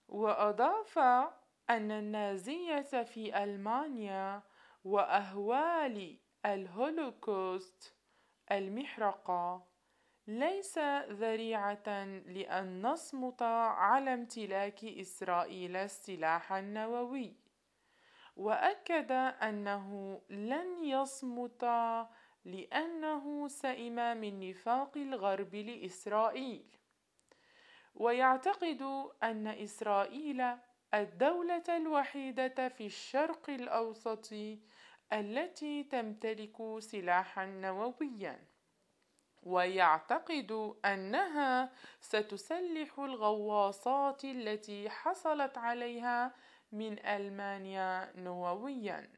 وأضاف أن النازية في ألمانيا وأهوال الهولوكوست المحرقة ليس ذريعة لأن نصمت على امتلاك إسرائيل السلاح النووي، وأكد أنه لن يصمت لأنه سئم من نفاق الغرب لإسرائيل، ويعتقد أن إسرائيل الدولة الوحيدة في الشرق الأوسط التي تمتلك سلاحا نوويا، ويعتقد أنها ستسلح الغواصات التي حصلت عليها من ألمانيا نوويا.